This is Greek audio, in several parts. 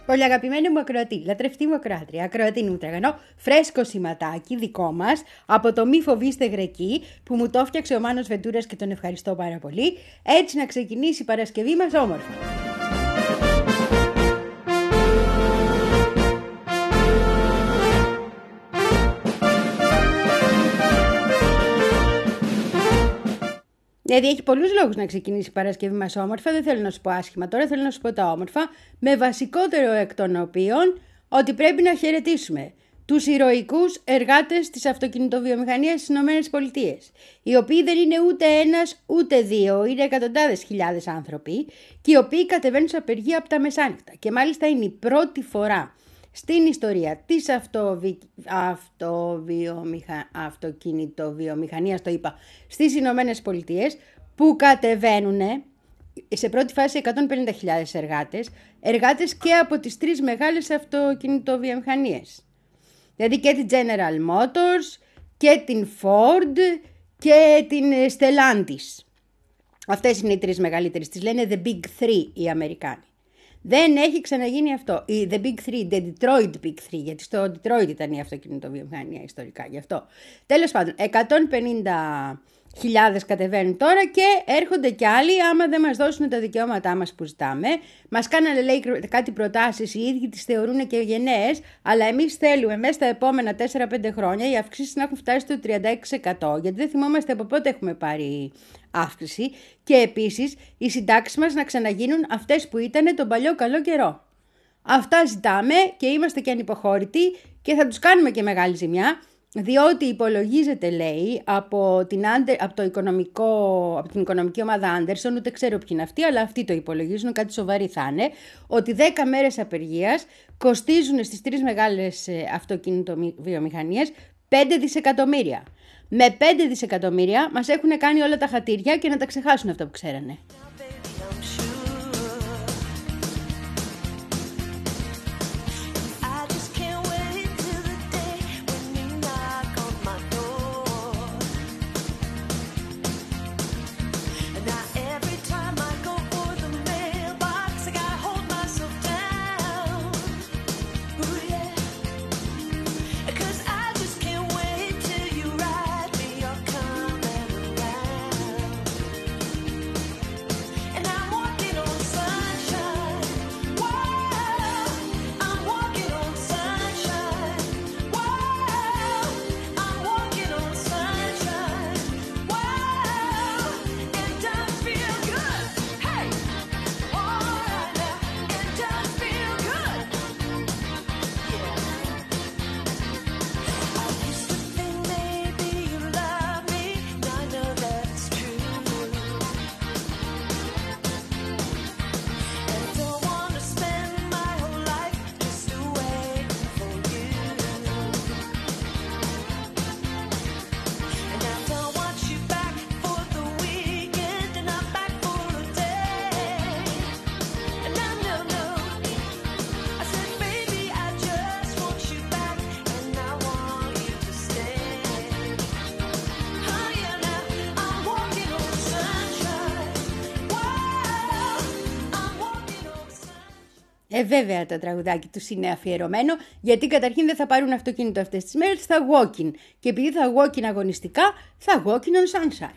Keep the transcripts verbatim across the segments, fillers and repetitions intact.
Πολύ αγαπημένη μου ακροατή, λατρευτή μου ακροάτρια, ακροατή μου τραγανό, φρέσκο σηματάκι δικό μας από το Μη Φοβήστε Γρεκή που μου το έφτιαξε ο Μάνος Βεντούρας και τον ευχαριστώ πάρα πολύ. Έτσι να ξεκινήσει η Παρασκευή μας όμορφα. Δηλαδή έχει πολλούς λόγους να ξεκινήσει η Παρασκευή μας όμορφα, δεν θέλω να σου πω άσχημα τώρα, θέλω να σου πω τα όμορφα, με βασικότερο εκ των οποίων ότι πρέπει να χαιρετήσουμε τους ηρωικούς εργάτες της αυτοκινητοβιομηχανίας στις Ηνωμένες Πολιτείες, οι οποίοι δεν είναι ούτε ένας ούτε δύο, είναι εκατοντάδες χιλιάδες άνθρωποι και οι οποίοι κατεβαίνουν σε απεργία από τα μεσάνυχτα και μάλιστα είναι η πρώτη φορά στην ιστορία της αυτοβι... αυτοβιομηχα... αυτοκινητοβιομηχανίας, το είπα, στις Ηνωμένες Πολιτείες, που κατεβαίνουν σε πρώτη φάση εκατόν πενήντα χιλιάδες εργάτες, εργάτες και από τις τρεις μεγάλες αυτοκινητοβιομηχανίες. Δηλαδή και την General Motors και την Ford και την Stellantis. Αυτές είναι οι τρεις μεγαλύτερες, τις λένε The Big Three οι Αμερικάνοι. Δεν έχει ξαναγίνει αυτό. Η The Big Three, The Detroit Big Three, γιατί στο Detroit ήταν η αυτοκινητοβιομηχανία ιστορικά, γι' αυτό. Τέλος πάντων, εκατόν πενήντα χιλιάδες κατεβαίνουν τώρα και έρχονται κι άλλοι άμα δεν μας δώσουν τα δικαιώματά μας που ζητάμε. Μας κάνανε, λέει, κάτι προτάσεις, οι ίδιοι τις θεωρούν και γενναίες, αλλά εμείς θέλουμε μέσα στα επόμενα τέσσερα πέντε χρόνια οι αυξήσεις να έχουν φτάσει στο τριάντα έξι τοις εκατό, γιατί δεν θυμόμαστε από πότε έχουμε πάρει αύξηση, και επίσης οι συντάξεις μας να ξαναγίνουν αυτές που ήταν τον παλιό καλό καιρό. Αυτά ζητάμε και είμαστε και ανυποχώρητοι και θα τους κάνουμε και μεγάλη ζημιά, διότι υπολογίζεται, λέει, από την, από το οικονομικό, από την οικονομική ομάδα Άντερσον, ούτε ξέρω ποιοι είναι αυτοί, αλλά αυτοί το υπολογίζουν, κάτι σοβαροί θα είναι, ότι δέκα μέρες απεργίας κοστίζουν στις τρεις μεγάλες αυτοκινητοβιομηχανίες πέντε δισεκατομμύρια. Με πέντε δισεκατομμύρια μας έχουν κάνει όλα τα χατήρια και να τα ξεχάσουν αυτά που ξέρανε. Ε, βέβαια το τραγουδάκι τους είναι αφιερωμένο, γιατί καταρχήν δεν θα πάρουν αυτοκίνητο αυτές τις μέρες, θα walking. Και επειδή θα walking αγωνιστικά, θα walking on sunshine.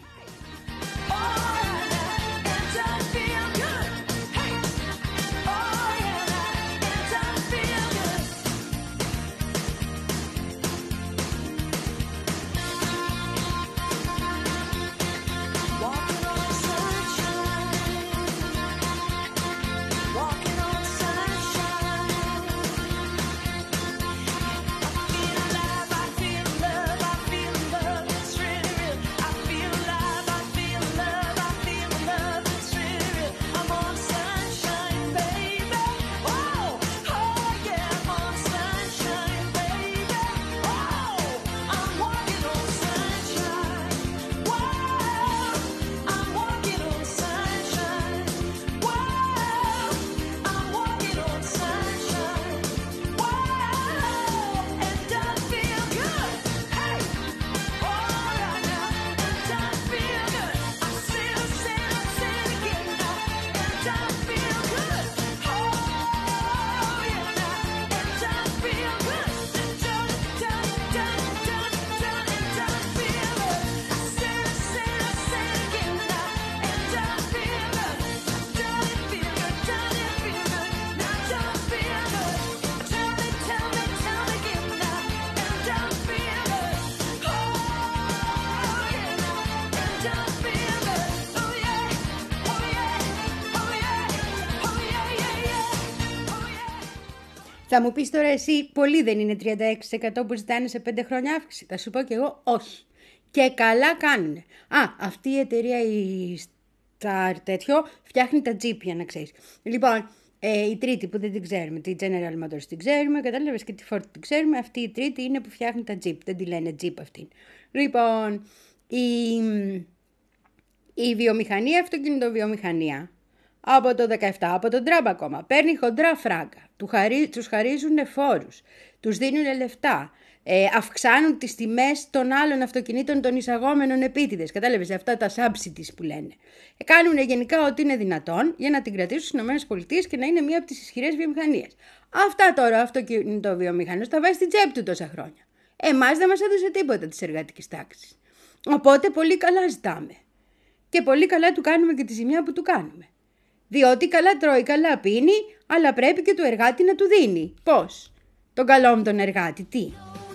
Alive, I feel love, I feel love, it's really real. I feel alive. Θα μου πεις τώρα εσύ, πολύ δεν είναι τριάντα έξι τοις εκατό που ζητάνε σε πέντε χρόνια αύξηση? Θα σου πω και εγώ όχι. Και καλά κάνουνε. Α, αυτή η εταιρεία η Star τέτοιο φτιάχνει τα Jeep, για να ξέρεις. Λοιπόν, ε, η τρίτη που δεν την ξέρουμε, τη General Motors την ξέρουμε, κατάλαβες, και τη Ford την ξέρουμε. Αυτή η τρίτη είναι που φτιάχνει τα Jeep, δεν τη λένε Jeep αυτήν. Λοιπόν, η, η βιομηχανία, αυτοκινητοβιομηχανία, από το δεκαεπτά, από τον Τραμπ ακόμα, παίρνει χοντρά φράγκα, του χαρί, τους χαρίζουν φόρους, τους δίνουν λεφτά, ε, αυξάνουν τις τιμές των άλλων αυτοκινήτων των εισαγόμενων επίτηδες. Κατάλαβες, αυτά τα subsidies που λένε. Ε, κάνουν γενικά ό,τι είναι δυνατόν για να την κρατήσουν στις ΗΠΑ και να είναι μία από τις ισχυρές βιομηχανίες. Αυτά τώρα ο αυτοκινητοβιομηχανός τα βάζει στην τσέπη του τόσα χρόνια. Εμάς δεν μας έδωσε τίποτα της εργατικής τάξης. Οπότε πολύ καλά ζητάμε. Και πολύ καλά του κάνουμε και τη ζημιά που του κάνουμε. Διότι καλά τρώει, καλά πίνει, αλλά πρέπει και του εργάτη να του δίνει. Πώς? Τον καλό μου τον εργάτη, τι?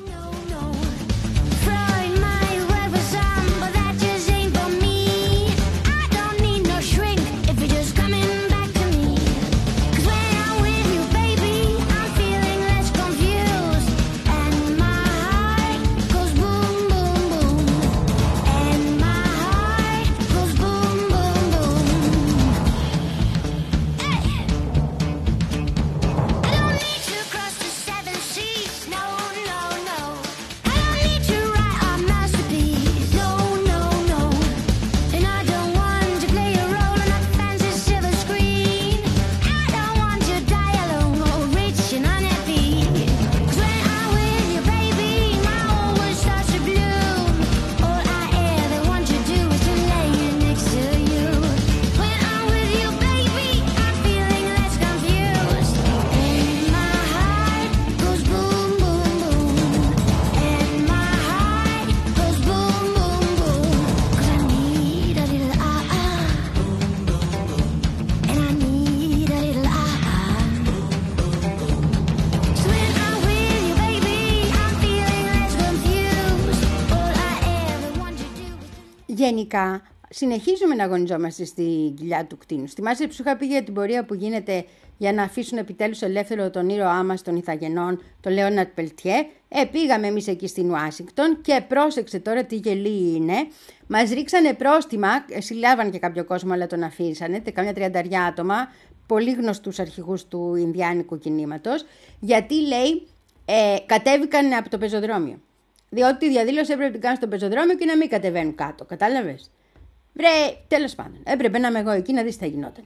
Γενικά, συνεχίζουμε να αγωνιζόμαστε στη κοιλιά του κτίνου. Θυμάσαι που σου είχα πει για την πορεία που γίνεται για να αφήσουν επιτέλους ελεύθερο τον ήρωά μας των Ιθαγενών, τον Λέοναρντ Πελτιέ? Ε, πήγαμε εμείς εκεί στην Ουάσιγκτον και πρόσεξε τώρα τι γελοί είναι. Μας ρίξανε πρόστιμα, συλλάβαν και κάποιο κόσμο, αλλά τον αφήσανε, καμιά τριανταριά άτομα, πολύ γνωστούς αρχηγούς του Ινδιάνικου κινήματος, γιατί λέει ε, κατέβηκαν από το πεζοδρόμιο. Διότι τη διαδήλωση έπρεπε να την κάνουν στο πεζοδρόμιο και να μην κατεβαίνουν κάτω. Κατάλαβες? Βρε, τέλος πάντων. Έπρεπε να είμαι εγώ εκεί να δεις τι θα γινόταν.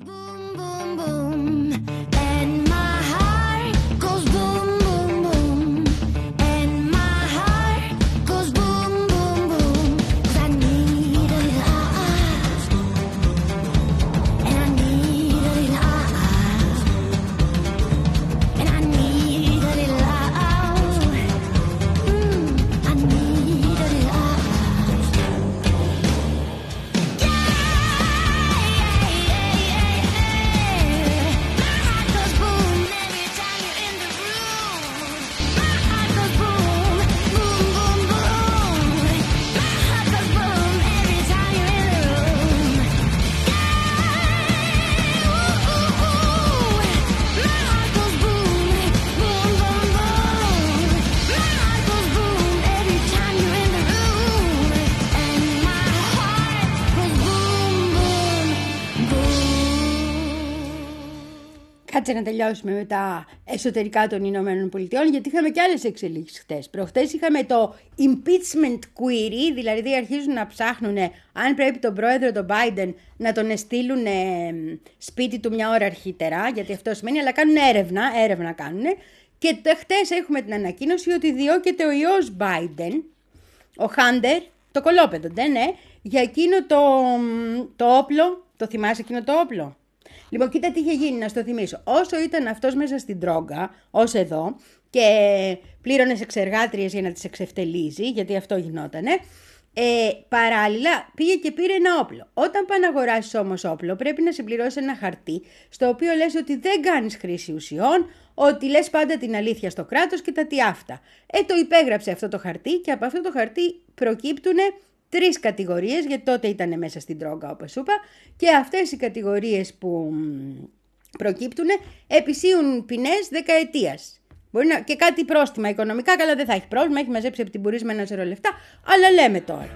Κάτσε να τελειώσουμε με τα εσωτερικά των Ηνωμένων Πολιτειών, γιατί είχαμε και άλλες εξελίξεις χτες. Προχτές είχαμε το impeachment query, δηλαδή αρχίζουν να ψάχνουν αν πρέπει τον πρόεδρο, τον Biden, να τον στείλουν σπίτι του μια ώρα αρχίτερα, γιατί αυτό σημαίνει, αλλά κάνουν έρευνα, έρευνα κάνουν. Και χτες έχουμε την ανακοίνωση ότι διώκεται ο ιός Biden, ο Hunter, το κολόπεδο, δεν ναι, για εκείνο το, το όπλο, το θυμάσαι εκείνο το όπλο? Λοιπόν, κοίτα τι είχε γίνει, να στο θυμίσω. Όσο ήταν αυτός μέσα στην τρόγκα, ως εδώ, και πλήρωνε εξεργάτριες για να τις εξευτελίζει, γιατί αυτό γινότανε, ε, παράλληλα πήγε και πήρε ένα όπλο. Όταν πάνε να αγοράσεις όμως όπλο, πρέπει να συμπληρώσεις ένα χαρτί, στο οποίο λες ότι δεν κάνεις χρήση ουσιών, ότι λες πάντα την αλήθεια στο κράτος και τα τι αυτά. Ε, το υπέγραψε αυτό το χαρτί και από αυτό το χαρτί προκύπτουνε τρεις κατηγορίες, γιατί τότε ήταν μέσα στην τρόγκα όπως σου είπα, και αυτές οι κατηγορίες που προκύπτουν επισύουν ποινές δεκαετίας. Μπορεί να, και κάτι πρόστιμα οικονομικά, καλά δεν θα έχει πρόβλημα, έχει μαζέψει από την πουρίσμα ένα σωρό λεφτά, αλλά λέμε τώρα.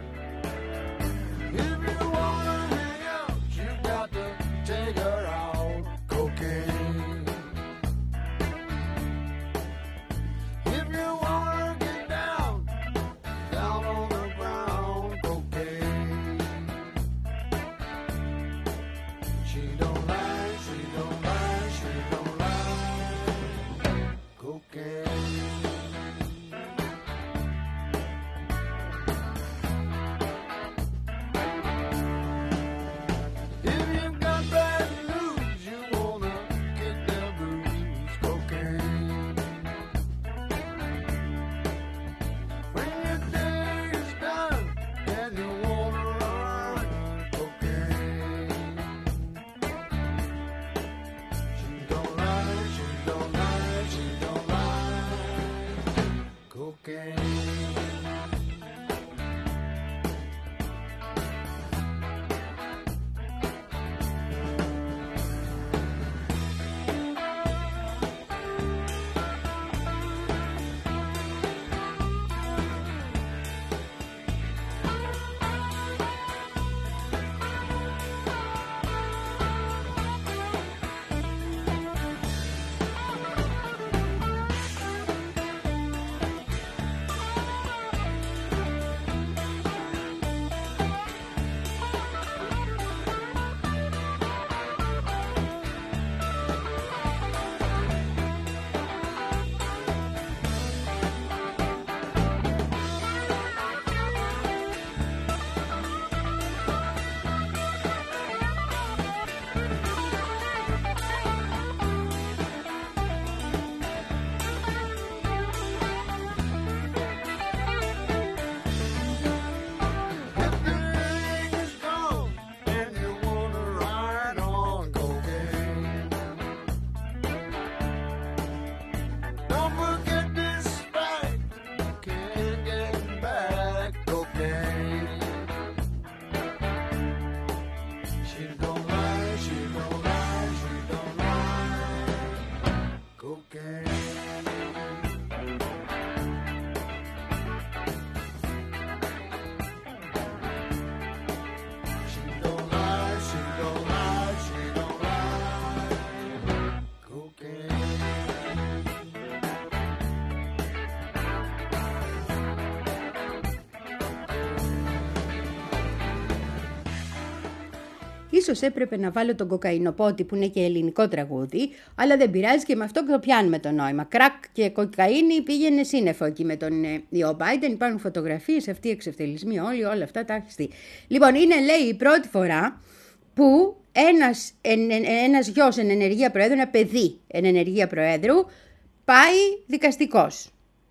Ίσως έπρεπε να βάλω τον κοκαϊνοπότη που είναι και ελληνικό τραγούδι, αλλά δεν πειράζει και με αυτό το πιάνουμε το νόημα. Κρακ και κοκαίνη πήγαινε σύννεφο εκεί με τον Ιω Μπάιντεν. Υπάρχουν φωτογραφίες, αυτοί οι εξευτελισμοί όλοι, όλα αυτά τα έχεις δει. Λοιπόν, είναι λέει η πρώτη φορά που ένας, εν, ένας γιος εν ενεργεία προέδρου, ένα παιδί εν ενεργεία προέδρου, πάει δικαστικός.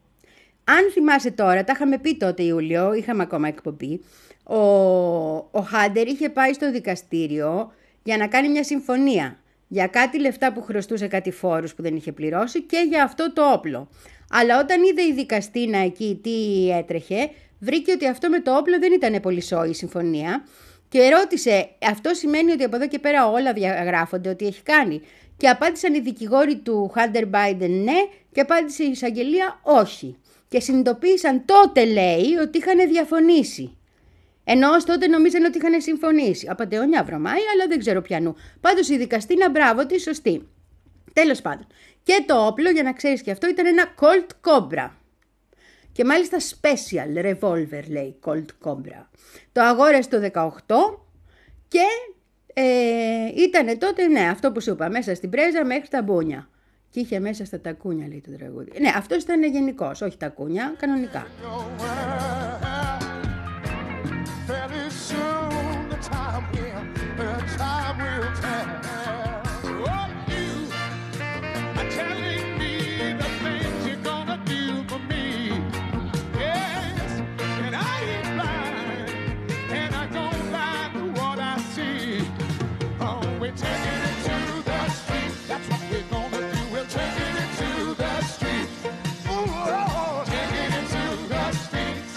Αν θυμάσαι τώρα, τα είχαμε πει τότε Ιούλιο, είχαμε ακόμα εκπομπή, ο, ο Χάντερ είχε πάει στο δικαστήριο για να κάνει μια συμφωνία για κάτι λεφτά που χρωστούσε, κάτι φόρους που δεν είχε πληρώσει και για αυτό το όπλο. Αλλά όταν είδε η δικαστήνα εκεί τι έτρεχε, βρήκε ότι αυτό με το όπλο δεν ήταν πολύ σόη η συμφωνία και ρώτησε, αυτό σημαίνει ότι από εδώ και πέρα όλα διαγράφονται ότι έχει κάνει? Και απάντησαν οι δικηγόροι του Χάντερ Μπάιντεν ναι και απάντησε η εισαγγελία όχι. Και συνειδητοποίησαν τότε, λέει, ότι είχαν διαφωνήσει. Ενώ ως τότε νομίζαν ότι είχαν συμφωνήσει. Απαντεωνιά βρωμάει, αλλά δεν ξέρω πιανού. Πάντως η δικαστήνα, μπράβο τη, σωστή. Τέλος πάντων. Και το όπλο, για να ξέρεις και αυτό, ήταν ένα Colt Cobra. Και μάλιστα special revolver, λέει, Colt Cobra. Το αγόρασε το δεκαοκτώ και ε, ήταν τότε, ναι, αυτό που σου είπα, μέσα στην πρέζα μέχρι τα μπούνια. Και είχε μέσα στα τακούνια, λέει το τραγούδι. Ναι, αυτός ήταν γενικός, όχι τακούνια, κανονικά. Take it into the street.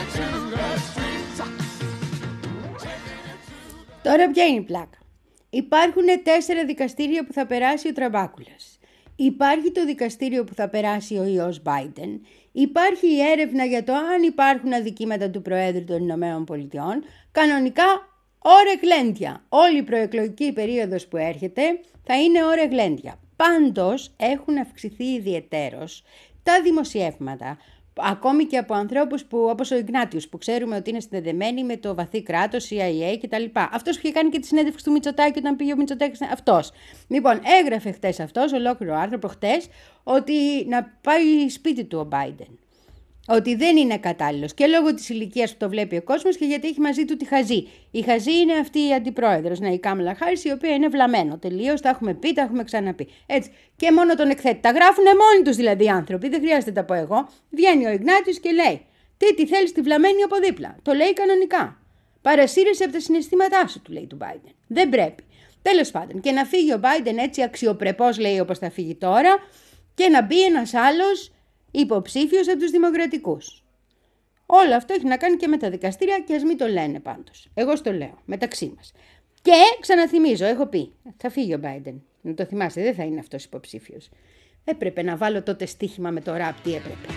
Τώρα ποια είναι η πλάκα? Υπάρχουν τέσσερα δικαστήρια που θα περάσει ο Τραμπάκουλας. Υπάρχει το δικαστήριο που θα περάσει ο ιός Biden. Υπάρχει η έρευνα για το αν υπάρχουν αδικήματα του Προέδρου των Ηνωμένων Πολιτειών. Κανονικά, ώρε γλέντια. Όλη η προεκλογική περίοδος που έρχεται θα είναι ώρε γλέντια. Πάντως έχουν αυξηθεί ιδιαιτέρως τα δημοσιεύματα, ακόμη και από ανθρώπους που, όπως ο Ιγνάτιος, που ξέρουμε ότι είναι συνδεδεμένοι με το βαθύ κράτος, σι άι έι κτλ. Αυτός που είχε κάνει και τη συνέντευξη του Μητσοτάκη όταν πήγε ο Μητσοτάκης, αυτός. Λοιπόν, έγραφε χτες αυτός, ολόκληρο άρθρο προχτές, ότι να πάει σπίτι του ο Biden. Ότι δεν είναι κατάλληλος και λόγω της ηλικίας που το βλέπει ο κόσμος και γιατί έχει μαζί του τη Χαζή. Η Χαζή είναι αυτή η αντιπρόεδρος, ναι, η Κάμαλα Χάρις, η οποία είναι βλαμμένο τελείως, τα έχουμε πει, τα έχουμε ξαναπεί. Έτσι. Και μόνο τον εκθέτει. Τα γράφουν μόνοι τους δηλαδή οι άνθρωποι, δεν χρειάζεται να τα πω εγώ. Βγαίνει ο Ιγνάτιος και λέει: Τι, τι θέλεις τη βλαμμένη από δίπλα. Το λέει κανονικά. Παρασύρεσαι από τα συναισθήματά σου, του λέει του Biden. Δεν πρέπει. Τέλος πάντων, και να φύγει ο Biden έτσι αξιοπρεπώς, λέει, όπως θα φύγει τώρα, και να μπει ένας άλλος υποψήφιος από τους δημοκρατικούς. Όλο αυτό έχει να κάνει και με τα δικαστήρια και ας μην το λένε πάντως. Εγώ στο λέω, μεταξύ μας. Και ξαναθυμίζω, έχω πει, θα φύγει ο Biden. Να το θυμάστε, δεν θα είναι αυτός υποψήφιος. Έπρεπε να βάλω τότε στοίχημα με το ραπ, τι έπρεπε.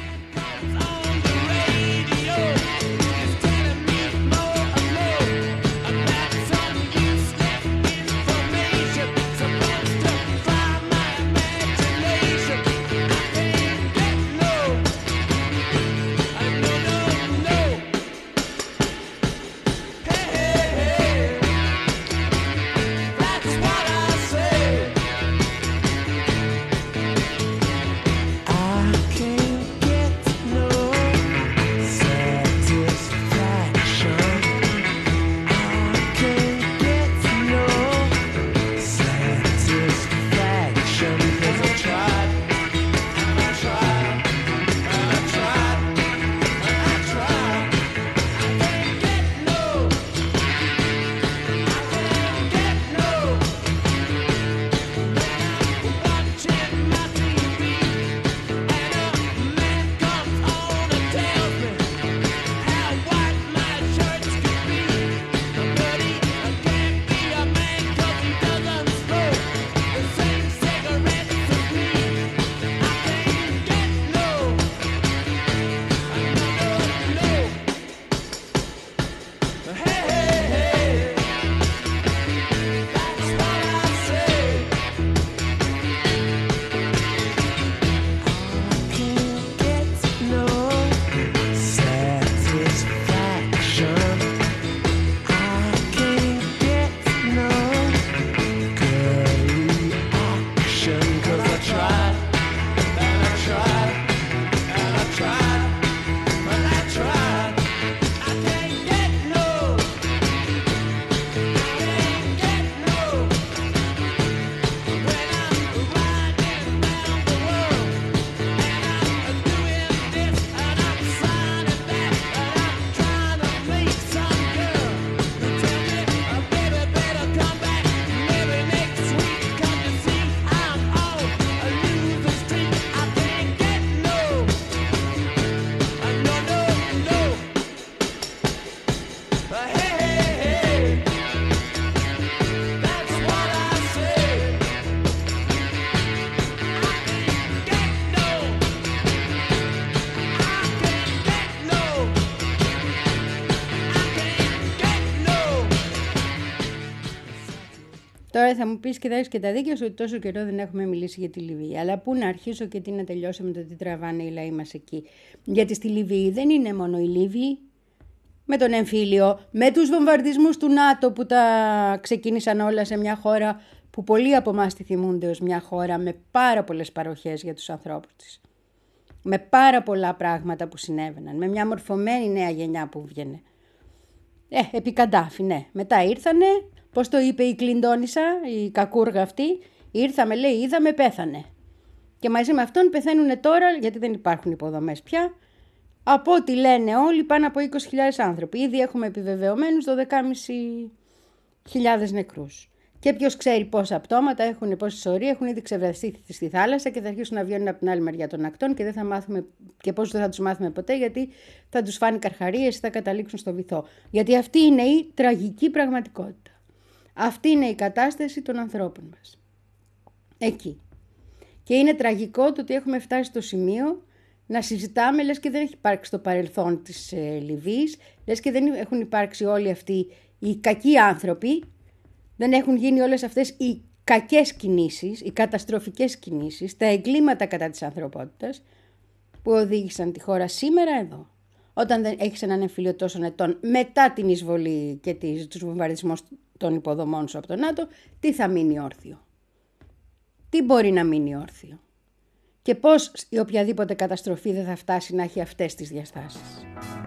Τώρα θα μου πεις και θα έχεις και τα δίκαια σου ότι τόσο καιρό δεν έχουμε μιλήσει για τη Λιβύη. Αλλά πού να αρχίσω και τι να τελειώσω με το τι τραβάνε οι λαοί μας εκεί. Γιατί στη Λιβύη δεν είναι μόνο οι Λίβοι. Με τον εμφύλιο, με τους βομβαρδισμούς του ΝΑΤΟ που τα ξεκίνησαν όλα σε μια χώρα που πολλοί από εμάς τη θυμούνται ως μια χώρα με πάρα πολλές παροχές για τους ανθρώπους της. Με πάρα πολλά πράγματα που συνέβαιναν. Με μια μορφωμένη νέα γενιά που βγαίνε. Ε, επί Καντάφη, ναι. Μετά ήρθανε, πώς το είπε η Κλιντόνισσα, η κακούργα αυτή, ήρθαμε, λέει, είδαμε, πέθανε. Και μαζί με αυτόν πεθαίνουν τώρα, γιατί δεν υπάρχουν υποδομές πια, από ό,τι λένε όλοι, πάνω από είκοσι χιλιάδες άνθρωποι. Ήδη έχουμε επιβεβαιωμένους δώδεκα χιλιάδες πεντακόσιους νεκρούς. Και ποιος ξέρει πόσα πτώματα έχουν, πόσες σωροί έχουν ήδη ξεβραστεί στη θάλασσα και θα αρχίσουν να βγαίνουν από την άλλη μεριά των ακτών και δεν θα μάθουμε, και πώς δεν θα τους μάθουμε ποτέ, γιατί θα τους φάνε καρχαρίες ή θα καταλήξουν στο βυθό. Γιατί αυτή είναι η τραγική πραγματικότητα. Αυτή είναι η κατάσταση των ανθρώπων μας. Εκεί. Και είναι τραγικό το ότι έχουμε φτάσει στο σημείο να συζητάμε λες και δεν έχει υπάρξει το παρελθόν της ε, Λιβύης, λες και δεν έχουν υπάρξει όλοι αυτοί οι κακοί άνθρωποι, δεν έχουν γίνει όλες αυτές οι κακές κινήσεις, οι καταστροφικές κινήσεις, τα εγκλήματα κατά της ανθρωπότητας που οδήγησαν τη χώρα σήμερα εδώ. Όταν δεν έχεις έναν εμφύλιο τόσων ετών μετά την εισβολή και τους βομβαρδισμούς των υποδομών σου από τον ΝΑΤΟ, τι θα μείνει όρθιο? Τι μπορεί να μείνει όρθιο? Και πώς η οποιαδήποτε καταστροφή δεν θα φτάσει να έχει αυτές τις διαστάσεις.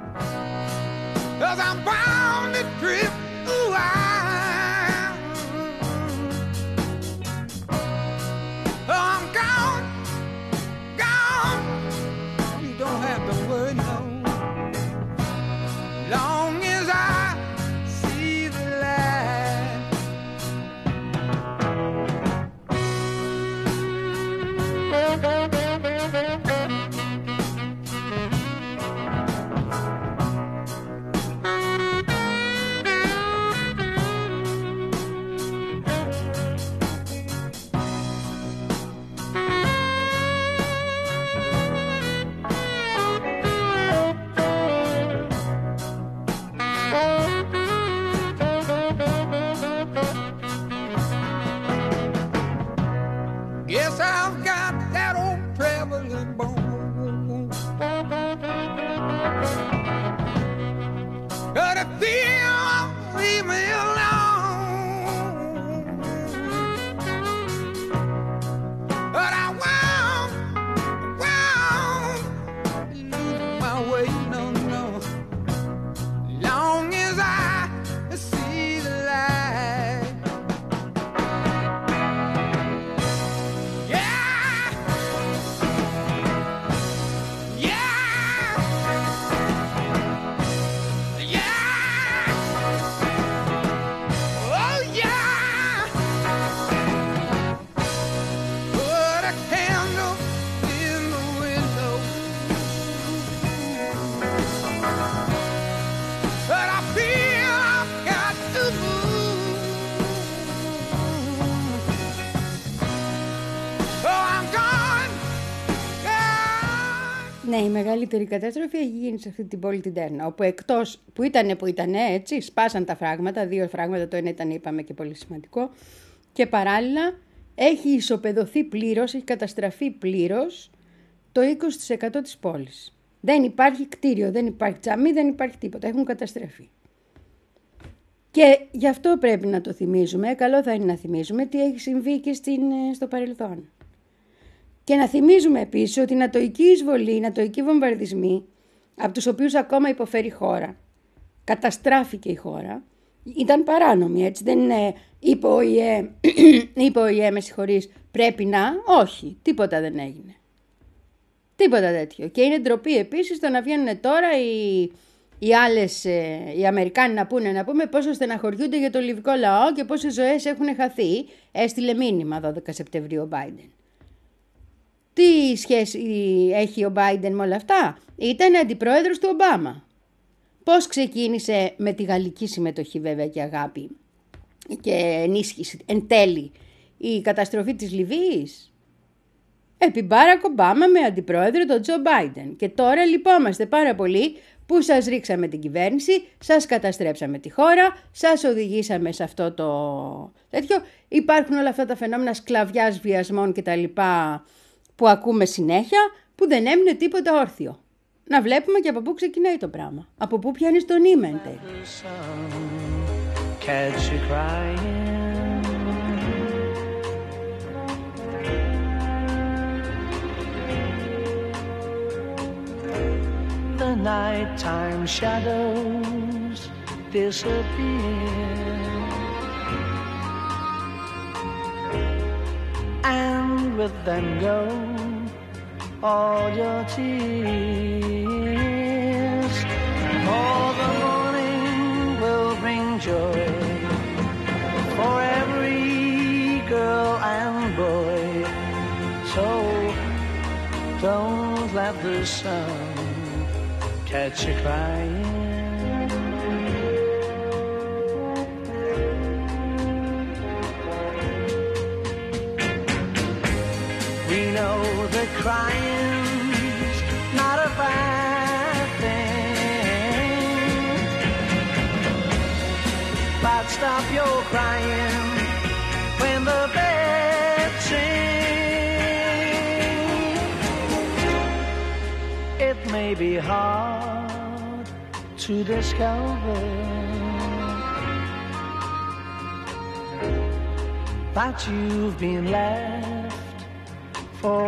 Ναι, η μεγαλύτερη καταστροφή έχει γίνει σε αυτή την πόλη την Τέρνα, όπου εκτός που ήτανε που ήτανε έτσι, σπάσαν τα φράγματα, δύο φράγματα, το ένα ήταν είπαμε και πολύ σημαντικό, και παράλληλα έχει ισοπεδωθεί πλήρως, έχει καταστραφεί πλήρως το είκοσι τοις εκατό της πόλης. Δεν υπάρχει κτίριο, δεν υπάρχει τζαμί, δεν υπάρχει τίποτα, έχουν καταστραφεί. Και γι' αυτό πρέπει να το θυμίζουμε, καλό θα είναι να θυμίζουμε τι έχει συμβεί και στην, στο παρελθόν. Και να θυμίζουμε επίσης ότι η νατοϊκή εισβολή, οι νατοϊκοί βομβαρδισμοί, από τους οποίους ακόμα υποφέρει η χώρα, καταστράφηκε η χώρα, ήταν παράνομοι, έτσι, δεν είναι είπε ο ΙΕ, είπε ο ΙΕ, με συγχωρείς, πρέπει να, όχι, τίποτα δεν έγινε. Τίποτα τέτοιο. Και είναι ντροπή επίσης το να βγαίνουν τώρα οι, οι άλλες, οι Αμερικάνοι να πούνε, να πούμε πόσο στεναχωριούνται για το λιβικό λαό και πόσες ζωές έχουν χαθεί. Έστειλε μήνυμα δώδεκα Σεπτεμβρίου ο Μπάιντεν. Τι σχέση έχει ο Biden με όλα αυτά? Ήταν αντιπρόεδρος του Ομπάμα. Πώς ξεκίνησε με τη γαλλική συμμετοχή βέβαια και αγάπη και ενίσχυση εν τέλει η καταστροφή της Λιβύης? Επί Μπάρακ Ομπάμα με αντιπρόεδρο τον Τζο Μπάιντεν. Και τώρα λυπόμαστε πάρα πολύ που σας ρίξαμε την κυβέρνηση, σας καταστρέψαμε τη χώρα, σας οδηγήσαμε σε αυτό το τέτοιο. Υπάρχουν όλα αυτά τα φαινόμενα σκλαβιάς, βιασμών κτλ. Που ακούμε συνέχεια, που δεν έμεινε τίποτα όρθιο. Να βλέπουμε και από πού ξεκινάει το πράγμα. Από πού πιάνεις τον ήμεντε. The nighttime shadows disappear, and with them go all your tears. For the morning will bring joy for every the sun catch you crying. We know that crying's not a bad thing, but stop your crying when the birds sing. It may be hard to discover, but you've been left for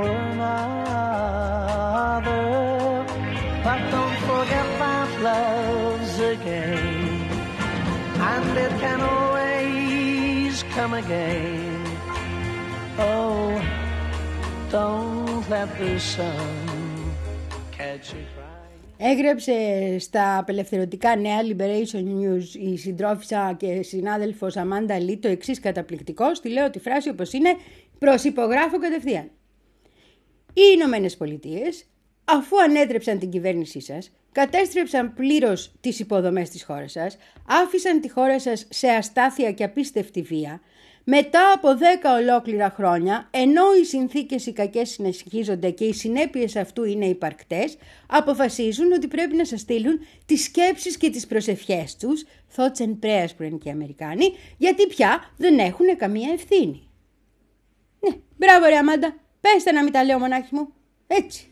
another. But don't forget that love's a game, and it can always come again. Oh, don't let the sun catch you crying. Έγραψε στα απελευθερωτικά νέα Liberation News η συντρόφισσα και συνάδελφος Αμάντα Λί το εξής καταπληκτικό, στη λέω τη φράση όπως είναι, προσυπογράφω κατευθείαν. Οι Ηνωμένες Πολιτείες, αφού ανέτρεψαν την κυβέρνησή σας, κατέστρεψαν πλήρως τις υποδομές της χώρας σας, άφησαν τη χώρα σας σε αστάθεια και απίστευτη βία, μετά από δέκα ολόκληρα χρόνια, ενώ οι συνθήκες οι κακές συνεχίζονται και οι συνέπειες αυτού είναι υπαρκτές, αποφασίζουν ότι πρέπει να σας στείλουν τις σκέψεις και τις προσευχές τους, thoughts and prayers που είναι και οι Αμερικάνοι, γιατί πια δεν έχουν καμία ευθύνη. Ναι, μπράβο ρε Αμάντα, πες τα να μην τα λέω μονάχη μου, έτσι.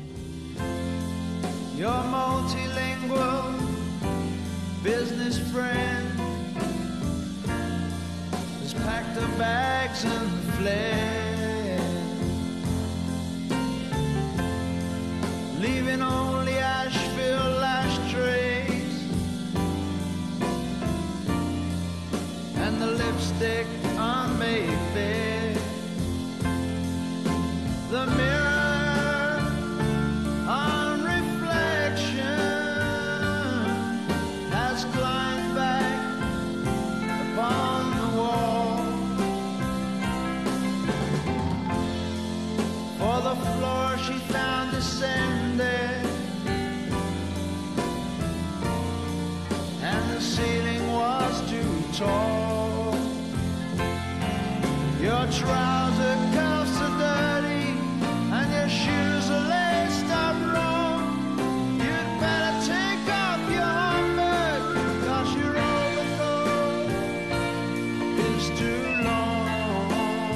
Your multilingual business friend has packed her bags and fled, leaving only Asheville ashtrays and the lipstick on Mayfair. The mirror on has climbed back upon the wall, for the floor she found descended, and the ceiling was too tall. Your trouser cuffs are dirty and your shoes are laced up wrong. You'd better take off your Hummer, 'cause your overcoat is too long.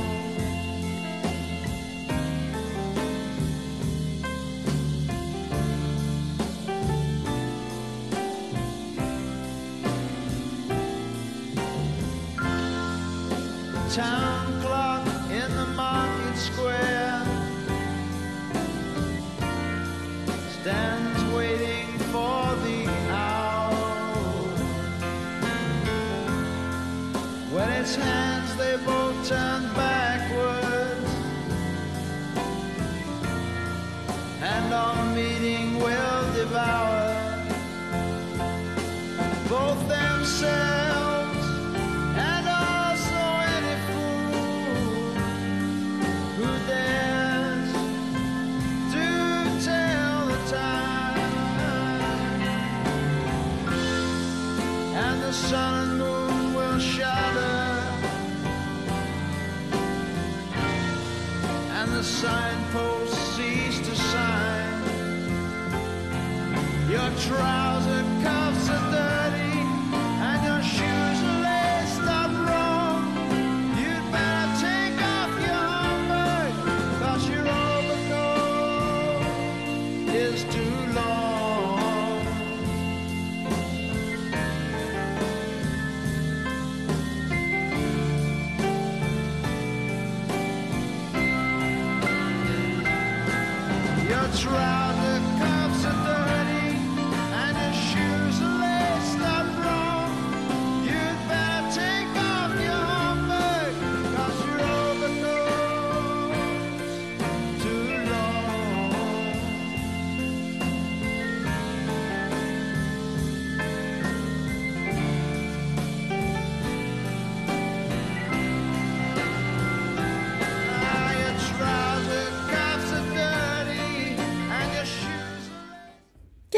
Town clock in the market square stands waiting for the hour. When its hands they both turn backwards, and our meeting will devour both themselves and also any fool who dares to tell the time. And the sun and moon will shudder, and the signposts cease to sign. Your trouser cuffs are dirty and your shoes are laced up wrong. You'd better take off your Hummer, 'cause your overcoat is too long. Your trouser cuffs are dirty and your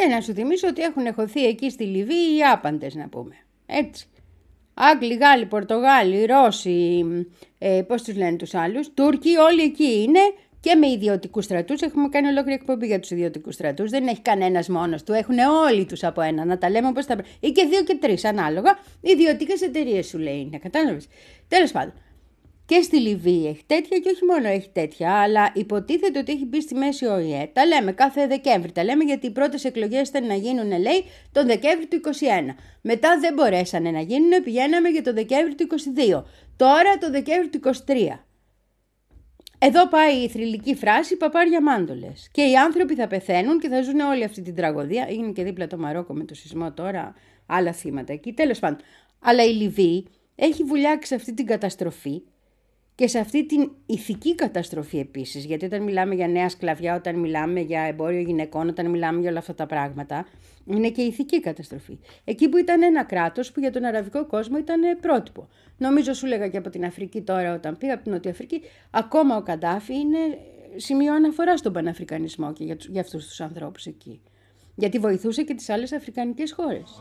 Και να σου θυμίσω ότι έχουν χωθεί εκεί στη Λιβύη οι άπαντες, να πούμε. Έτσι. Άγγλοι, Γάλλοι, Πορτογάλοι, Ρώσοι, ε, πώς τους λένε τους άλλους, Τούρκοι, όλοι εκεί είναι και με ιδιωτικούς στρατούς. Έχουμε κάνει ολόκληρη εκπομπή για τους ιδιωτικούς στρατούς. Δεν έχει κανένας μόνος του. Έχουν όλοι τους από ένα. Να τα λέμε όπως τα πρέπει. Ή και δύο και τρεις ανάλογα. Ιδιωτικές εταιρείες σου λέει είναι. Κατάλαβες. Τέλος πάντων. Και στη Λιβύη έχει τέτοια και όχι μόνο έχει τέτοια, αλλά υποτίθεται ότι έχει μπει στη μέση ο ΙΕ. Τα λέμε κάθε Δεκέμβρη. Τα λέμε γιατί οι πρώτες εκλογές ήταν να γίνουν, λέει, τον Δεκέμβρη του είκοσι ένα. Μετά δεν μπορέσανε να γίνουν, πηγαίναμε για τον Δεκέμβρη του είκοσι δύο. Τώρα το Δεκέμβρη του είκοσι τρία. Εδώ πάει η θρυλική φράση «παπάρια μάντολες». Και οι άνθρωποι θα πεθαίνουν και θα ζουν όλη αυτή την τραγωδία. Είναι και δίπλα το Μαρόκο με το σεισμό τώρα, άλλα θύματα εκεί. Τέλος πάντων. Αλλά η Λιβύη έχει βουλιάξει αυτή την καταστροφή. Και σε αυτή την ηθική καταστροφή επίσης, γιατί όταν μιλάμε για νέα σκλαβιά, όταν μιλάμε για εμπόριο γυναικών, όταν μιλάμε για όλα αυτά τα πράγματα, είναι και ηθική καταστροφή. Εκεί που ήταν ένα κράτος που για τον αραβικό κόσμο ήταν πρότυπο. Νομίζω σου λέγα και από την Αφρική τώρα, όταν πήγα από την Νότια Αφρική, ακόμα ο Καντάφη είναι σημείο αναφορά στον παναφρικανισμό και για, για αυτούς τους ανθρώπους εκεί. Γιατί βοηθούσε και τις άλλες αφρικανικές χώρες.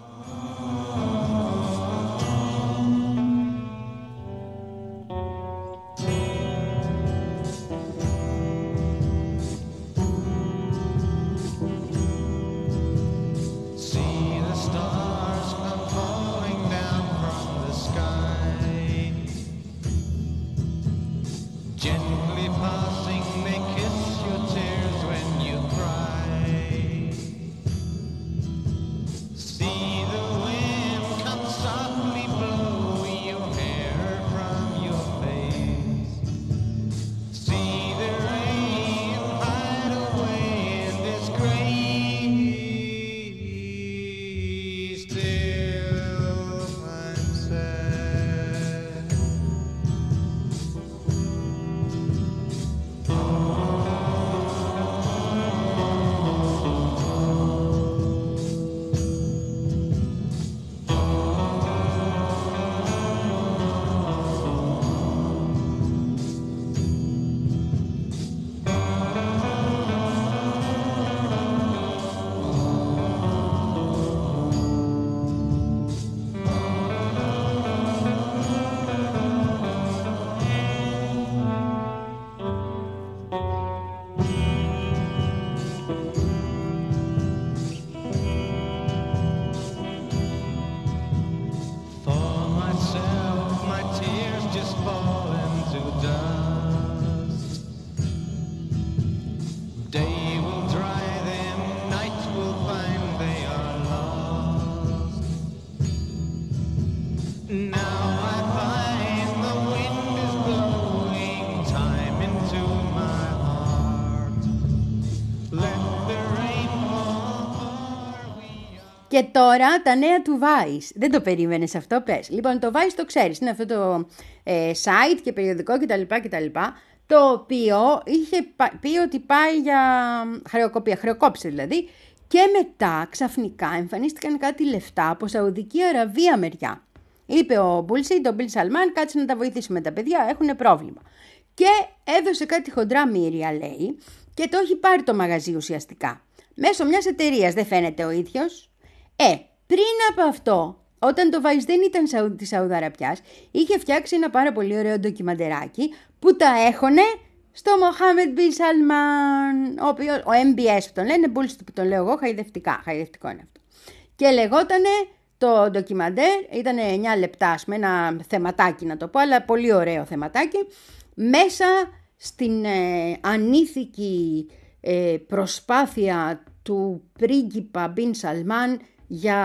Και τώρα τα νέα του Vice. Δεν το περίμενες αυτό, πες. Λοιπόν, το Vice το ξέρεις. Είναι αυτό το ε, site και περιοδικό κτλ. κτλ το οποίο είχε πει ότι πάει για χρεοκοπία. Χρεοκόπησε δηλαδή. Και μετά ξαφνικά εμφανίστηκαν κάτι λεφτά από Σαουδική Αραβία μεριά. Είπε ο Μπούλσι, ο Μπιλ Σαλμάν, κάτσε να τα βοηθήσουμε τα παιδιά, έχουν πρόβλημα. Και έδωσε κάτι χοντρά μύρια, λέει, και το έχει πάρει το μαγαζί ουσιαστικά. Μέσω μιας εταιρείας, δεν φαίνεται ο ίδιος. Ε, πριν από αυτό, όταν το Vice δεν ήταν της Σαουδαραπιάς, είχε φτιάξει ένα πάρα πολύ ωραίο ντοκιμαντεράκι που τα έχωνε στο Μοχάμεντ Μπιν Σαλμάν, ο, οποίος, ο εμ μπι ες που τον λένε, bullshit που τον λέω εγώ, χαϊδευτικά, χαϊδευτικό είναι αυτό. Και λεγότανε το ντοκιμαντέρ, ήταν εννιά λεπτά με ένα θεματάκι να το πω, αλλά πολύ ωραίο θεματάκι, μέσα στην ε, ανήθικη ε, προσπάθεια του πρίγκιπα Μπιν Σαλμάν για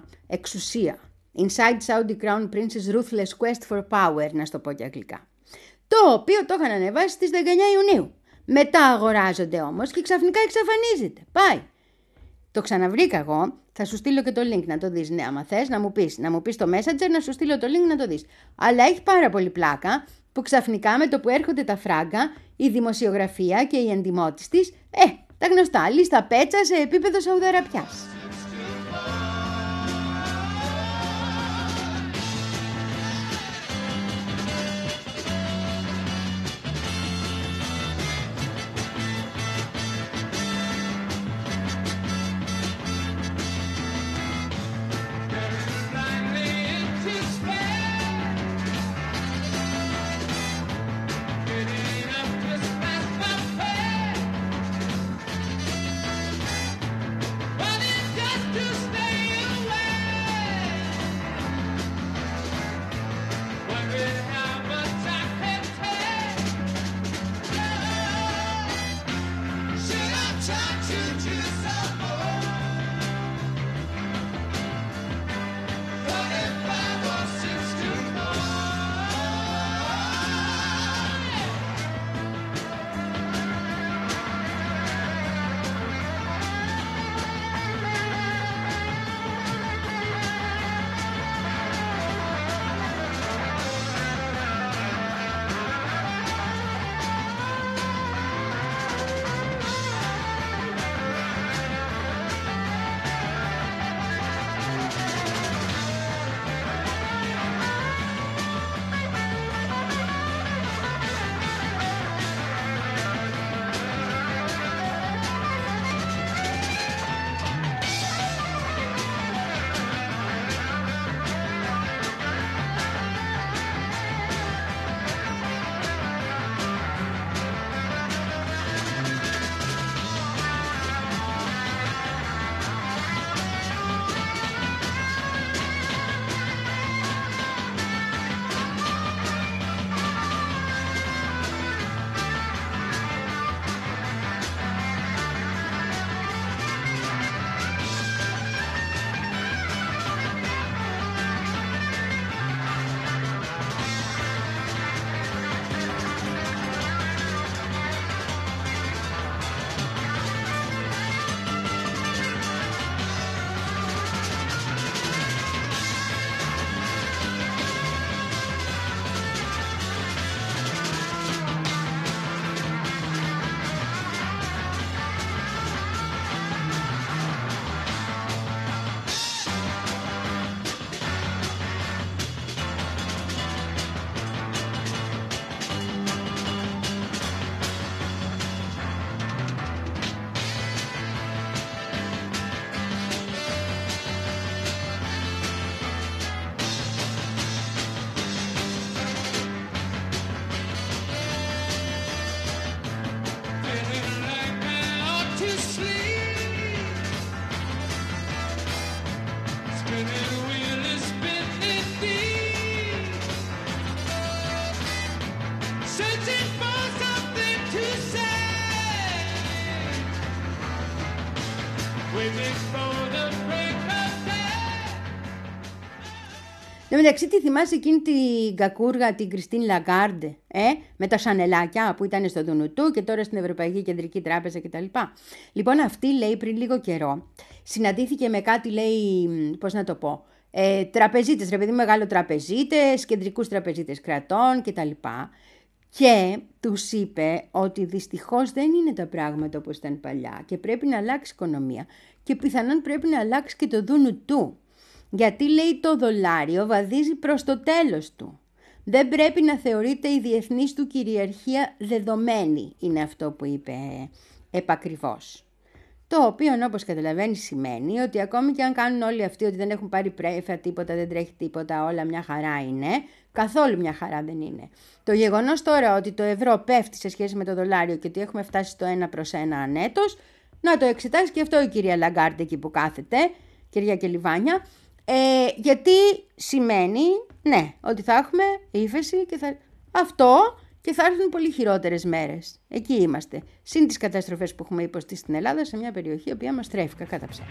εξουσία. Inside Saudi Crown Prince's Ruthless Quest for Power, να στο πω και αγγλικά. Το οποίο το είχαν ανεβάσει στις δεκαεννιά Ιουνίου. Μετά αγοράζονται όμως και ξαφνικά εξαφανίζεται. Πάει. Το ξαναβρήκα εγώ, θα σου στείλω και το link να το δεις. Ναι, άμα θες να μου πεις, να μου πεις το Messenger, να σου στείλω το link να το δεις. Αλλά έχει πάρα πολύ πλάκα που ξαφνικά με το που έρχονται τα φράγκα, η δημοσιογραφία και η εντιμότης της, ε, τα γνωστά, λίστα πέτσα σε επίπεδο Σαουδαραπιάς. Εν μεταξύ, τι θυμάσαι εκείνη την κακούργα, την Κριστίν Λαγκάρντε, ε, με τα σανελάκια που ήταν στο Δουνουτού και τώρα στην Ευρωπαϊκή Κεντρική Τράπεζα κτλ. Λοιπόν, αυτή λέει πριν λίγο καιρό, συναντήθηκε με κάτι, λέει, πώς να το πω, ε, τραπεζίτες, ρε παιδί, μεγάλο τραπεζίτες, κεντρικούς τραπεζίτες κρατών κτλ. Και τους είπε ότι δυστυχώς δεν είναι τα πράγματα όπως ήταν παλιά και πρέπει να αλλάξει η οικονομία και πιθανόν πρέπει να αλλάξει και το Δουνουτού. Γιατί, λέει, το δολάριο βαδίζει προς το τέλος του. Δεν πρέπει να θεωρείται η διεθνής του κυριαρχία δεδομένη, είναι αυτό που είπε επακριβώς. Το οποίο, όπως καταλαβαίνει, σημαίνει ότι ακόμη και αν κάνουν όλοι αυτοί ότι δεν έχουν πάρει πρέφα, τίποτα, δεν τρέχει τίποτα, όλα μια χαρά είναι, καθόλου μια χαρά δεν είναι. Το γεγονός τώρα ότι το ευρώ πέφτει σε σχέση με το δολάριο και ότι έχουμε φτάσει στο ένα προς ένα ανέτος, να το εξετάσει και αυτό η κυρία Λαγκάρντε εκεί που κάθεται, κυρία Κελιβάνια, ε, γιατί σημαίνει, ναι, ότι θα έχουμε ύφεση και θα... αυτό... και θα έρθουν πολύ χειρότερες μέρες. Εκεί είμαστε. Συν τις καταστροφές που έχουμε υποστεί στην Ελλάδα, σε μια περιοχή η οποία μας τρέφει κατά ψέμα.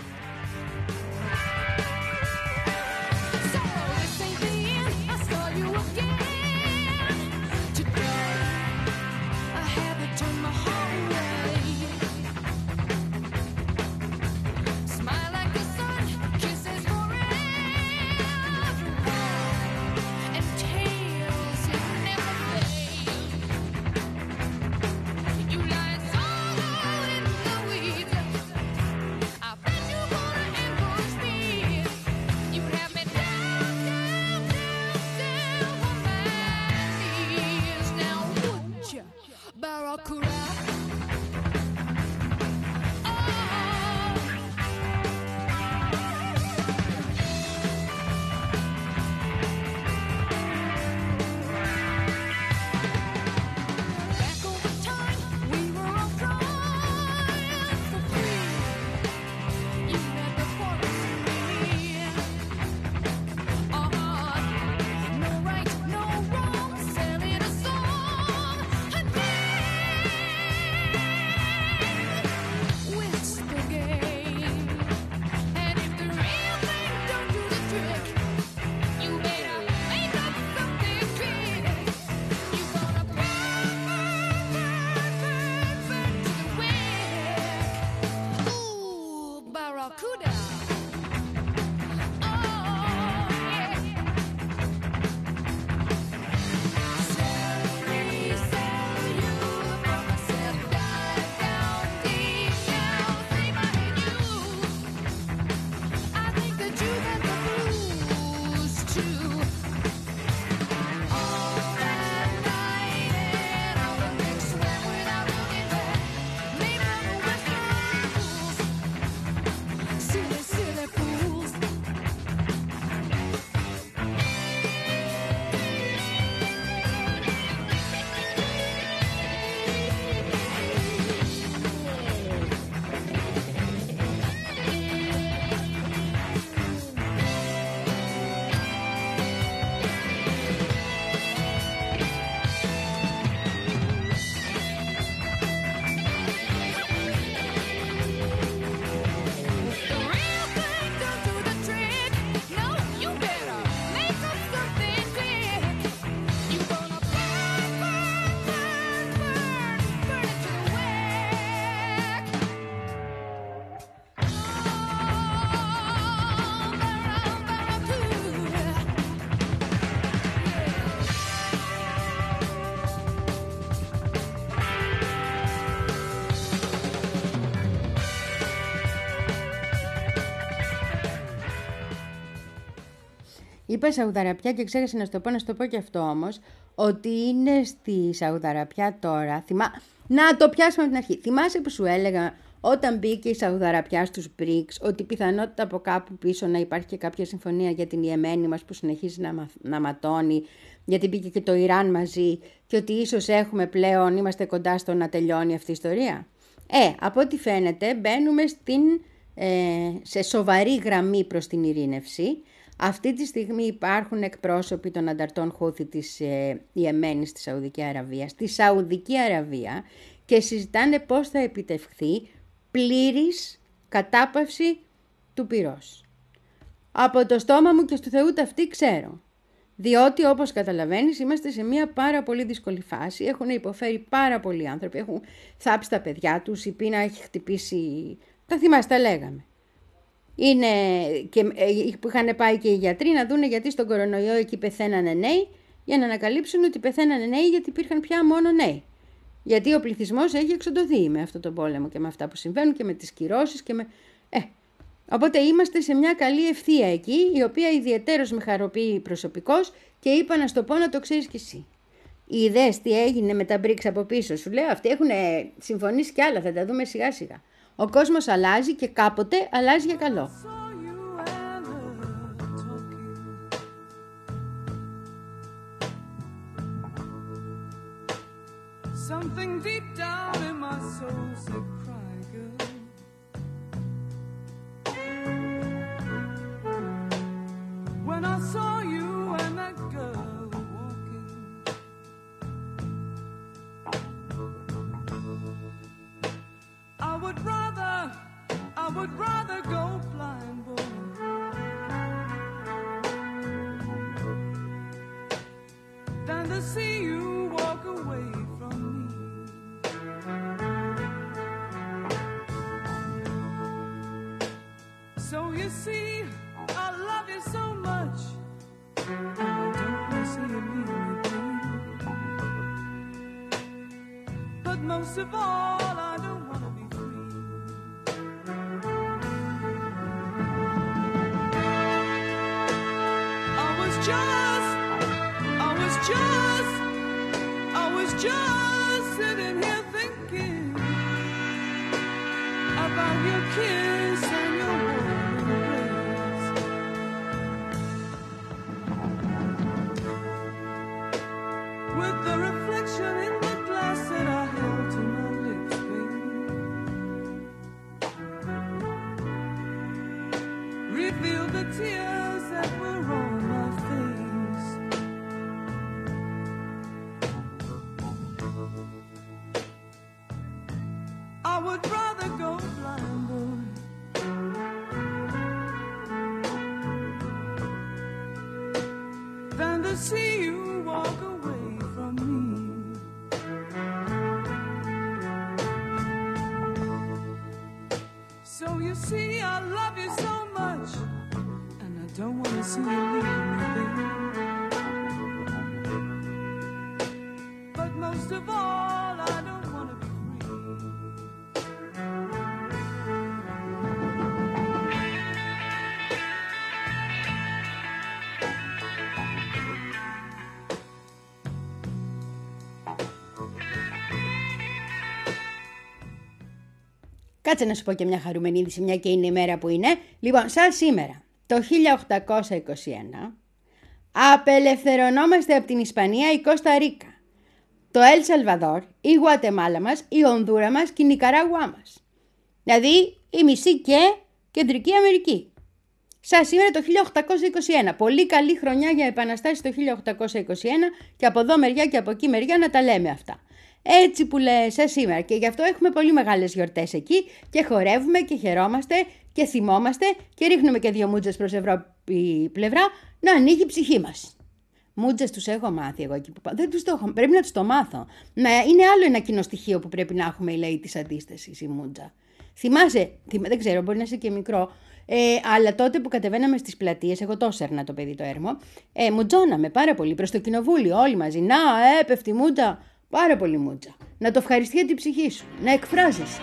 Είπα Σαουδαραπιά και ξέχασα να σου το πω, να σου το πω και αυτό όμως, ότι είναι στη Σαουδαραπιά τώρα. Θυμά... Να το πιάσουμε από την αρχή. Θυμάσαι που σου έλεγα όταν μπήκε η Σαουδαραπιά στους μπρικς ότι πιθανότητα από κάπου πίσω να υπάρχει και κάποια συμφωνία για την Ιεμένη μας που συνεχίζει να, μα... να ματώνει, γιατί μπήκε και το Ιράν μαζί και ότι ίσως έχουμε πλέον, είμαστε κοντά στο να τελειώνει αυτή η ιστορία. Ε, από ό,τι φαίνεται μπαίνουμε στην, ε, σε σοβαρή γραμμή προς την ειρήνευση. Αυτή τη στιγμή υπάρχουν εκπρόσωποι των ανταρτών Χούθη της ε, Ιεμένης στη Σαουδική Αραβία, στη Σαουδική Αραβία και συζητάνε πώς θα επιτευχθεί πλήρης κατάπαυση του πυρός. Από το στόμα μου και στο Θεού ταυτή ξέρω Διότι, όπως καταλαβαίνεις, είμαστε σε μια πάρα πολύ δύσκολη φάση. Έχουν υποφέρει πάρα πολλοί άνθρωποι, έχουν θάψει τα παιδιά τους, η πείνα έχει χτυπήσει. Τα θυμάστε, τα λέγαμε. Είναι και που είχαν πάει και οι γιατροί να δούνε γιατί στον κορονοϊό εκεί πεθαίνανε νέοι, για να ανακαλύψουν ότι πεθαίνανε νέοι γιατί υπήρχαν πια μόνο νέοι. Γιατί ο πληθυσμός έχει εξοντωθεί με αυτόν τον πόλεμο και με αυτά που συμβαίνουν και με τις κυρώσεις και με. Ε, οπότε είμαστε σε μια καλή ευθεία εκεί, η οποία ιδιαιτέρως με χαροποιεί προσωπικώς και είπα να στο πω να το ξέρεις κι εσύ. Οι ιδέες τι έγινε με τα BRICS από πίσω, σου λέω, αυτοί έχουν συμφωνήσει κι άλλα, θα τα δούμε σιγά σιγά. Ο κόσμος αλλάζει και κάποτε αλλάζει για καλό. Something deep down in my soul said, cry, girl. When I saw you and that girl walking, I would rather, I would rather go blind, boy, than to see you walk away. So you see, I love you so much, and I don't want to see you leave me, but most of all, I don't want to be free. I was just, I was just, I was just sitting here thinking about your kiss and your with the reflection in the glass that I held to my lips, baby, revealed the tears that were on my face. I would rather go blind, boy, than to see you walk away. So you see, I love you so much, and I don't want to see you leave me, baby. But most of all, I don't want to be free. Κάτσε να σου πω και μια χαρούμενη είδηση, μια και είναι η μέρα που είναι. Λοιπόν, σαν σήμερα, το χίλια οκτακόσια είκοσι ένα, απελευθερωνόμαστε από την Ισπανία η Κώστα Ρίκα, το Ελ Σαλβαδόρ, η Γουατεμάλα μας, η Ονδούρα μας και η Νικαράγουά μας. Δηλαδή, η μισή και Κεντρική Αμερική. Σαν σήμερα το χίλια οκτακόσια είκοσι ένα. Πολύ καλή χρονιά για επαναστάσεις το χίλια οκτακόσια είκοσι ένα και από εδώ μεριά και από εκεί μεριά να τα λέμε αυτά. Έτσι που λες σαν σήμερα, και γι' αυτό έχουμε πολύ μεγάλες γιορτές εκεί και χορεύουμε και χαιρόμαστε και θυμόμαστε και ρίχνουμε και δύο μούτζες προς Ευρώπη πλευρά να ανοίγει η ψυχή μας. Μούτζες τους έχω μάθει εγώ εκεί που πάω. Δεν τους το έχω, πρέπει να τους το μάθω. Να είναι άλλο ένα κοινό στοιχείο που πρέπει να έχουμε οι λαοί της αντίστασης, η μούτζα. Θυμάσαι, θυμά, δεν ξέρω, μπορεί να είσαι και μικρό, ε, αλλά τότε που κατεβαίναμε στις πλατείες, εγώ το έσαιρνα το παιδί το έρμο, ε, μουτζώναμε πάρα πολύ προς το κοινοβούλιο όλοι μαζί. Να, ε, πέφτει μούτζα. Πάρα πολύ μούτζα. Να το ευχαριστεί την ψυχή σου. Να εκφράζεσαι.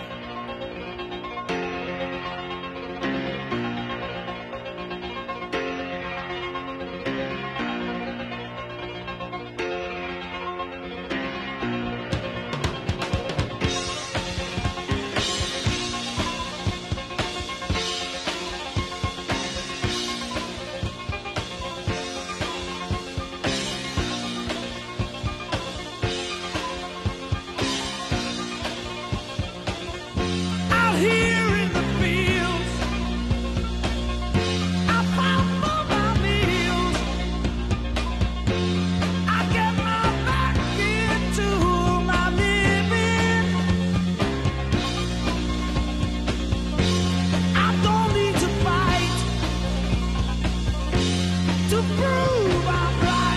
To prove I'm right.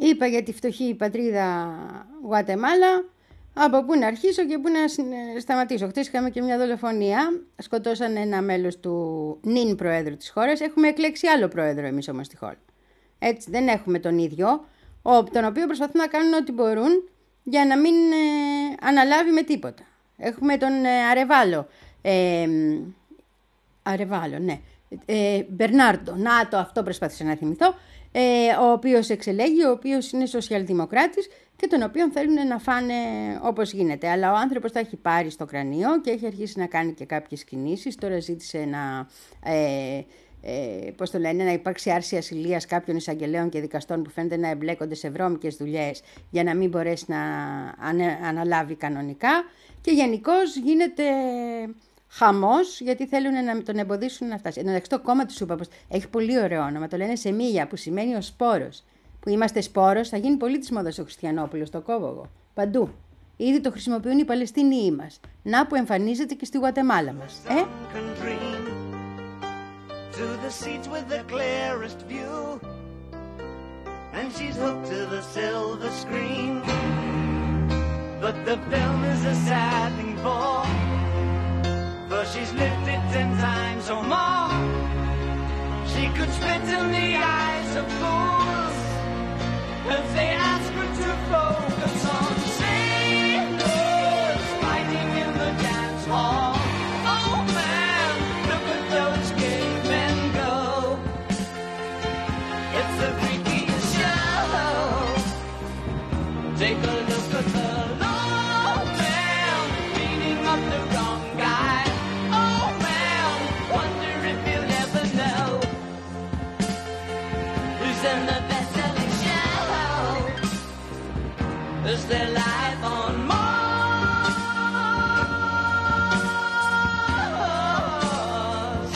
Είπα για τη φτωχή πατρίδα Γουατεμάλα. Από πού να αρχίσω και πού να σταματήσω. Χθες είχαμε και μια δολοφονία. Σκοτώσαν ένα μέλος του νυν προέδρου της χώρας. Έχουμε εκλέξει άλλο πρόεδρο εμείς όμως στη χώρα. Έτσι, δεν έχουμε τον ίδιο, τον οποίο προσπαθούν να κάνουν ό,τι μπορούν για να μην ε, αναλάβει με τίποτα. Έχουμε τον ε, Αρεβάλο. Ε, Αρεβάλο, ναι. Ε, Μπερνάρντο, να το αυτό προσπάθησα να θυμηθώ. Ε, ο οποίος εξελέγει, ο οποίος είναι σοσιαλδημοκράτης και τον οποίο θέλουν να φάνε όπως γίνεται. Αλλά ο άνθρωπος τα έχει πάρει στο κρανίο και έχει αρχίσει να κάνει και κάποιες κινήσεις. Τώρα ζήτησε να, ε, ε, πώς το λένε, να υπάρξει άρση ασυλίας κάποιων εισαγγελέων και δικαστών που φαίνεται να εμπλέκονται σε βρώμικες δουλειές για να μην μπορέσει να αναλάβει κανονικά. Και γενικώς γίνεται χαμός, γιατί θέλουν να τον εμποδίσουν να φτάσει. Εντάξει, το κόμμα του σου είπα πως έχει πολύ ωραίο όνομα. Το λένε Σεμίγια, που σημαίνει ο σπόρος. Που είμαστε σπόρος, θα γίνει πολύ της μόδας ο Χριστιανόπουλος στο Κόβογο. Παντού. Ήδη το χρησιμοποιούν οι Παλαιστίνιοι μας. Να που εμφανίζεται και στη Γουατεμάλα μας. Ε? For she's lived it ten times or more. She could spit in the eyes of fools if they ask her to focus on sailors fighting in the dance hall. Oh man, look at those cavemen go. It's the freakiest show. Take a look at the low man beating up the wrong guy. And the best-selling show is their life on Mars.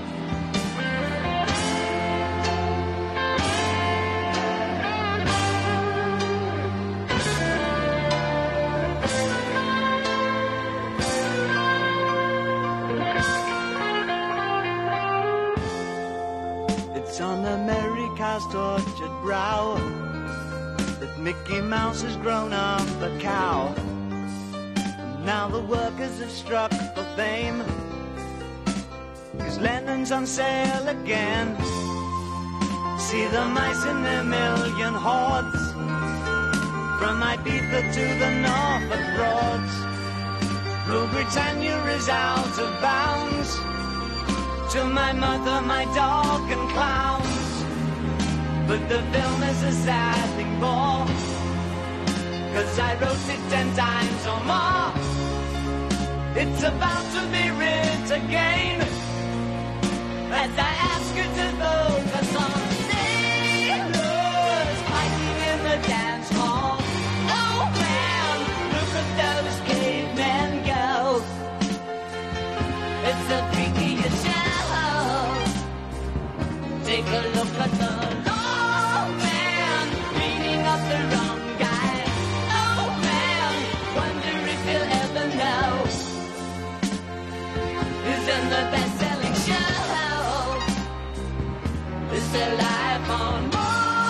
It's on America's tortured brow that Mickey Mouse has grown up a cow. And now the workers have struck for fame, 'cause Lennon's on sale again. See the mice in their million hordes, from Ibiza to the Norfolk Broads. Rule Britannia is out of bounds, to my mother, my dog and clowns. But the film is a sad thing more, 'cause I wrote it ten times or more. It's about to be writ again, as I ask you to focus on sailors fighting in the dance hall. Oh man, look at those cavemen go. It's the freakiest show. Take a look at the low man beating up the wrong guy. Oh man, wonder if you'll ever know who's in the best-selling show. Is their life on Mars?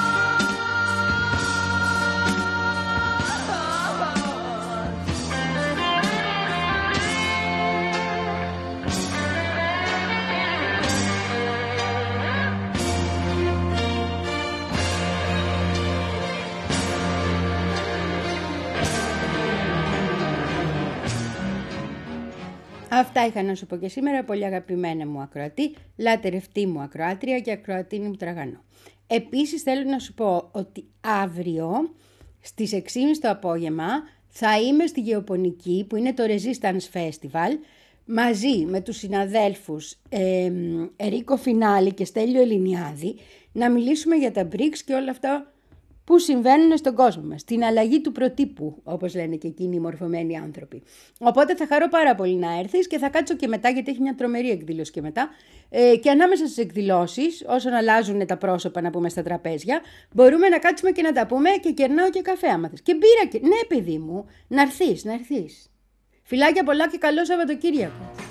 Αυτά είχα να σου πω και σήμερα, πολύ αγαπημένα μου ακροατή, λατερευτή μου ακροάτρια και ακροατίνη μου τραγανό. Επίσης θέλω να σου πω ότι αύριο στις έξι και μισή το απόγευμα θα είμαι στη Γεωπονική, που είναι το Resistance Festival, μαζί με τους συναδέλφους ε, Ερίκο Φινάλη και Στέλιο Ελληνιάδη, να μιλήσουμε για τα μπρικς και όλα αυτά που συμβαίνουν στον κόσμο μας, την αλλαγή του προτύπου, όπως λένε και εκείνοι οι μορφωμένοι άνθρωποι. Οπότε θα χαρώ πάρα πολύ να έρθεις και θα κάτσω και μετά, γιατί έχει μια τρομερή εκδήλωση και μετά. Ε, και ανάμεσα στις εκδηλώσεις, όσον αλλάζουν τα πρόσωπα να πούμε στα τραπέζια, μπορούμε να κάτσουμε και να τα πούμε και κερνάω και καφέ άμα θες. Και μπύρα και... Ναι παιδί μου, να έρθεις, να έρθεις. Φιλάκια πολλά και καλό Σαββατοκύριακο.